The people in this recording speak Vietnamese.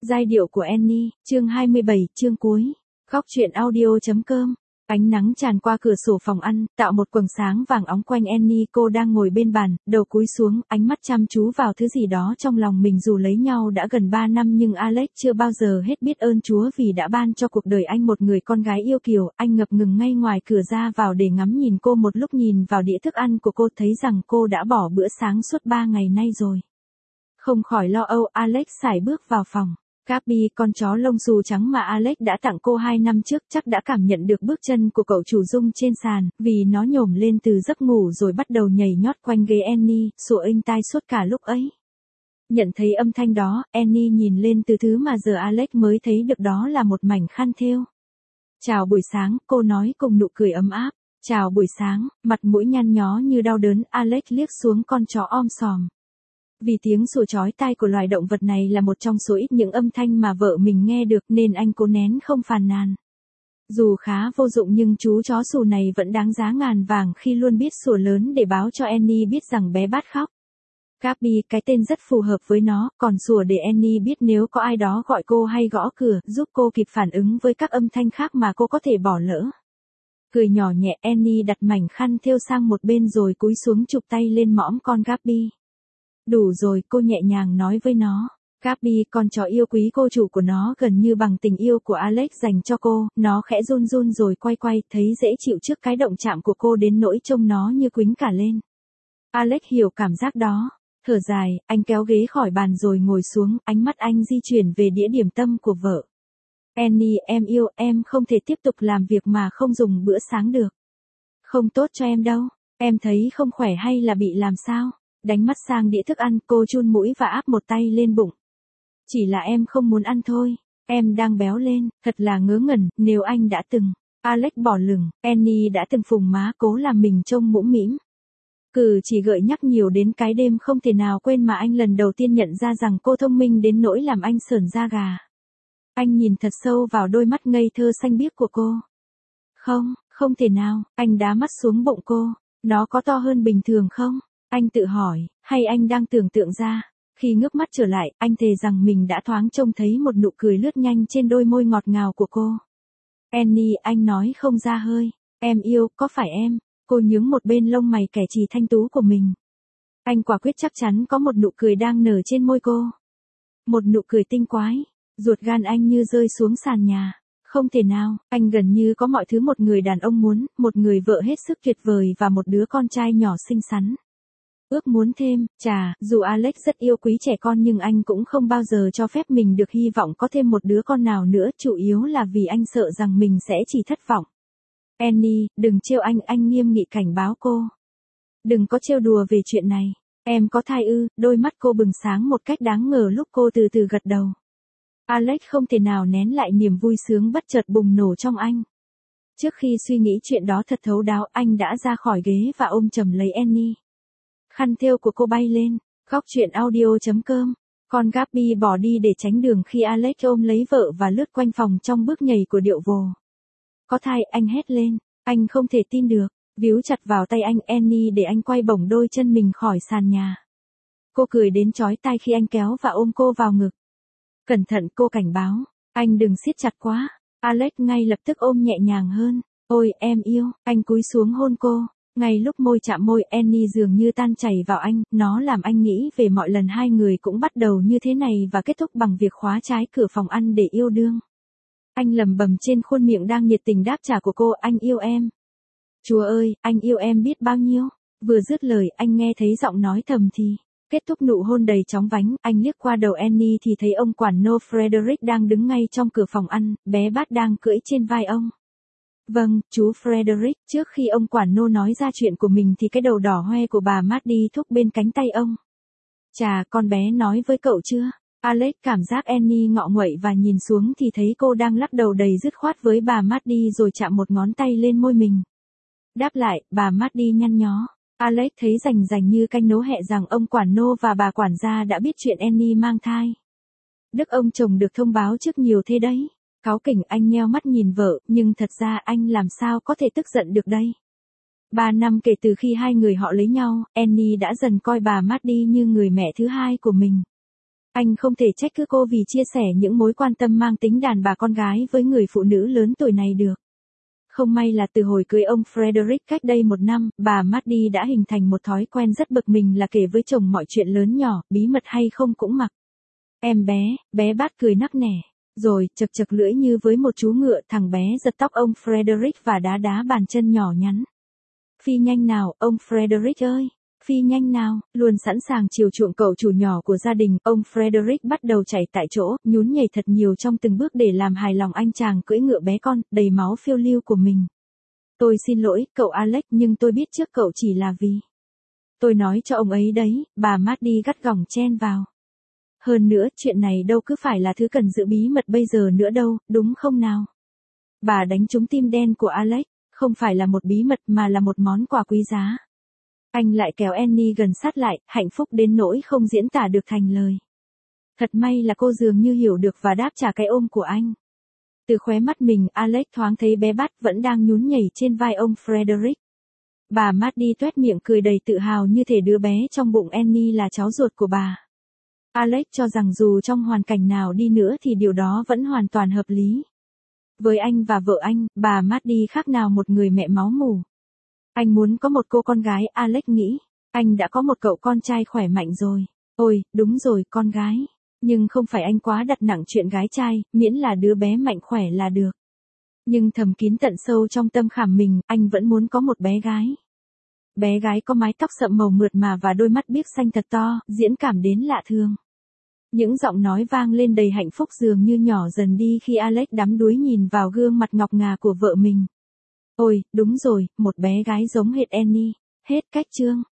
Giai điệu của Annie, chương 27, chương cuối. Góc truyện audio.com. Ánh nắng tràn qua cửa sổ phòng ăn, tạo một quầng sáng vàng óng quanh Annie. Cô đang ngồi bên bàn, đầu cúi xuống, ánh mắt chăm chú vào thứ gì đó trong lòng mình. Dù lấy nhau đã gần 3 năm nhưng Alex chưa bao giờ hết biết ơn Chúa vì đã ban cho cuộc đời anh một người con gái yêu kiều. Anh ngập ngừng ngay ngoài cửa ra vào để ngắm nhìn cô một lúc, nhìn vào đĩa thức ăn của cô thấy rằng cô đã bỏ bữa sáng suốt 3 ngày nay rồi. Không khỏi lo âu, Alex sải bước vào phòng. Gabi, con chó lông xù trắng mà Alex đã tặng cô 2 năm trước, chắc đã cảm nhận được bước chân của cậu chủ rung trên sàn, vì nó nhổm lên từ giấc ngủ rồi bắt đầu nhảy nhót quanh ghế Annie, sủa inh tai suốt cả lúc ấy. Nhận thấy âm thanh đó, Annie nhìn lên từ thứ mà giờ Alex mới thấy được, đó là một mảnh khăn thêu. Chào buổi sáng, cô nói cùng nụ cười ấm áp. Chào buổi sáng, mặt mũi nhăn nhó như đau đớn, Alex liếc xuống con chó om sòm. Vì tiếng sủa chói tai của loài động vật này là một trong số ít những âm thanh mà vợ mình nghe được nên anh cố nén không phàn nàn. Dù khá vô dụng nhưng chú chó sù này vẫn đáng giá ngàn vàng khi luôn biết sủa lớn để báo cho Annie biết rằng bé Bát khóc. Gabi, cái tên rất phù hợp với nó, còn sủa để Annie biết nếu có ai đó gọi cô hay gõ cửa, giúp cô kịp phản ứng với các âm thanh khác mà cô có thể bỏ lỡ. Cười nhỏ nhẹ, Annie đặt mảnh khăn thêu sang một bên rồi cúi xuống chụp tay lên mõm con Gabi. Đủ rồi, cô nhẹ nhàng nói với nó. Gabi, con chó yêu quý cô chủ của nó gần như bằng tình yêu của Alex dành cho cô, nó khẽ run run rồi quay quay, thấy dễ chịu trước cái động chạm của cô đến nỗi trông nó như quýnh cả lên. Alex hiểu cảm giác đó. Thở dài, anh kéo ghế khỏi bàn rồi ngồi xuống, ánh mắt anh di chuyển về đĩa điểm tâm của vợ. Annie, em yêu, em không thể tiếp tục làm việc mà không dùng bữa sáng được. Không tốt cho em đâu, em thấy không khỏe hay là bị làm sao? Đánh mắt sang đĩa thức ăn, cô chun mũi và áp một tay lên bụng. Chỉ là em không muốn ăn thôi, em đang béo lên, thật là ngớ ngẩn, nếu anh đã từng. Alex bỏ lửng, Annie đã từng phùng má cố làm mình trông mũm mĩm. Chỉ gợi nhắc nhiều đến cái đêm không thể nào quên mà anh lần đầu tiên nhận ra rằng cô thông minh đến nỗi làm anh sởn da gà. Anh nhìn thật sâu vào đôi mắt ngây thơ xanh biếc của cô. Không thể nào, anh đá mắt xuống bụng cô, nó có to hơn bình thường không? Anh tự hỏi, hay anh đang tưởng tượng ra? Khi ngước mắt trở lại, anh thề rằng mình đã thoáng trông thấy một nụ cười lướt nhanh trên đôi môi ngọt ngào của cô. Annie, anh nói không ra hơi. Em yêu, có phải em? Cô nhướng một bên lông mày kẻ trì thanh tú của mình. Anh quả quyết chắc chắn có một nụ cười đang nở trên môi cô. Một nụ cười tinh quái. Ruột gan anh như rơi xuống sàn nhà. Không thể nào, anh gần như có mọi thứ một người đàn ông muốn, một người vợ hết sức tuyệt vời và một đứa con trai nhỏ xinh xắn. Ước muốn thêm, dù Alex rất yêu quý trẻ con nhưng anh cũng không bao giờ cho phép mình được hy vọng có thêm một đứa con nào nữa, chủ yếu là vì anh sợ rằng mình sẽ chỉ thất vọng. Annie, đừng trêu anh nghiêm nghị cảnh báo cô. Đừng có trêu đùa về chuyện này. Em có thai ư? Đôi mắt cô bừng sáng một cách đáng ngờ lúc cô từ từ gật đầu. Alex không thể nào nén lại niềm vui sướng bất chợt bùng nổ trong anh. Trước khi suy nghĩ chuyện đó thật thấu đáo, anh đã ra khỏi ghế và ôm chầm lấy Annie. Khăn thêu của cô bay lên. Góc truyện audio.com. Con Gabi bỏ đi để tránh đường khi Alex ôm lấy vợ và lướt quanh phòng trong bước nhảy của điệu vồ. Có thai, anh hét lên. Anh không thể tin được. Víu chặt vào tay anh Annie để anh quay bổng đôi chân mình khỏi sàn nhà. Cô cười đến chói tai khi anh kéo và ôm cô vào ngực. Cẩn thận, cô cảnh báo. Anh đừng siết chặt quá. Alex ngay lập tức ôm nhẹ nhàng hơn. Ôi, em yêu. Anh cúi xuống hôn cô. Ngay lúc môi chạm môi, Annie dường như tan chảy vào anh, nó làm anh nghĩ về mọi lần hai người cũng bắt đầu như thế này và kết thúc bằng việc khóa trái cửa phòng ăn để yêu đương. Anh lẩm bẩm trên khuôn miệng đang nhiệt tình đáp trả của cô, anh yêu em. Chúa ơi, anh yêu em biết bao nhiêu. Vừa dứt lời, anh nghe thấy giọng nói thầm thì. Kết thúc nụ hôn đầy chóng vánh, anh liếc qua đầu Annie thì thấy ông quản nô Frederick đang đứng ngay trong cửa phòng ăn, bé Bát đang cưỡi trên vai ông. Vâng, chú Frederick, trước khi ông quản nô nói ra chuyện của mình thì cái đầu đỏ hoe của bà Maddie thúc bên cánh tay ông. Con bé nói với cậu chưa? Alex cảm giác Annie ngọ nguậy và nhìn xuống thì thấy cô đang lắc đầu đầy dứt khoát với bà Maddie rồi chạm một ngón tay lên môi mình. Đáp lại, bà Maddie nhăn nhó. Alex thấy rành như canh nấu hẹ rằng ông quản nô và bà quản gia đã biết chuyện Annie mang thai. Đức ông chồng được thông báo trước nhiều thế đấy. Cáu kỉnh, anh nheo mắt nhìn vợ, nhưng thật ra anh làm sao có thể tức giận được đây. 3 năm kể từ khi hai người họ lấy nhau, Annie đã dần coi bà Maddie như người mẹ thứ hai của mình. Anh không thể trách cứ cô vì chia sẻ những mối quan tâm mang tính đàn bà con gái với người phụ nữ lớn tuổi này được. Không may là từ hồi cưới ông Frederick cách đây 1 năm, bà Maddie đã hình thành một thói quen rất bực mình là kể với chồng mọi chuyện lớn nhỏ, bí mật hay không cũng mặc. Em bé Bát cười nắc nẻ. Rồi, chật chật lưỡi như với một chú ngựa, thằng bé giật tóc ông Frederick và đá đá bàn chân nhỏ nhắn. Phi nhanh nào, ông Frederick ơi! Phi nhanh nào, luôn sẵn sàng chiều chuộng cậu chủ nhỏ của gia đình, ông Frederick bắt đầu chạy tại chỗ, nhún nhảy thật nhiều trong từng bước để làm hài lòng anh chàng cưỡi ngựa bé con, đầy máu phiêu lưu của mình. Tôi xin lỗi, cậu Alex, nhưng tôi biết trước cậu chỉ là vì... Tôi nói cho ông ấy đấy, bà Maddie gắt gỏng chen vào. Hơn nữa, chuyện này đâu cứ phải là thứ cần giữ bí mật bây giờ nữa đâu, đúng không nào? Bà đánh trúng tim đen của Alex, không phải là một bí mật mà là một món quà quý giá. Anh lại kéo Annie gần sát lại, hạnh phúc đến nỗi không diễn tả được thành lời. Thật may là cô dường như hiểu được và đáp trả cái ôm của anh. Từ khóe mắt mình, Alex thoáng thấy bé Bát vẫn đang nhún nhảy trên vai ông Frederick. Bà Maddie toét miệng cười đầy tự hào như thể đứa bé trong bụng Annie là cháu ruột của bà. Alex cho rằng dù trong hoàn cảnh nào đi nữa thì điều đó vẫn hoàn toàn hợp lý. Với anh và vợ anh, bà Maddie khác nào một người mẹ máu mủ. Anh muốn có một cô con gái, Alex nghĩ. Anh đã có một cậu con trai khỏe mạnh rồi. Ôi, đúng rồi, con gái. Nhưng không phải anh quá đặt nặng chuyện gái trai, miễn là đứa bé mạnh khỏe là được. Nhưng thầm kín tận sâu trong tâm khảm mình, anh vẫn muốn có một bé gái. Bé gái có mái tóc sậm màu mượt mà và đôi mắt biếc xanh thật to, diễn cảm đến lạ thường. Những giọng nói vang lên đầy hạnh phúc dường như nhỏ dần đi khi Alex đắm đuối nhìn vào gương mặt ngọc ngà của vợ mình. Ôi, đúng rồi, một bé gái giống hệt Annie. Hết cách chương.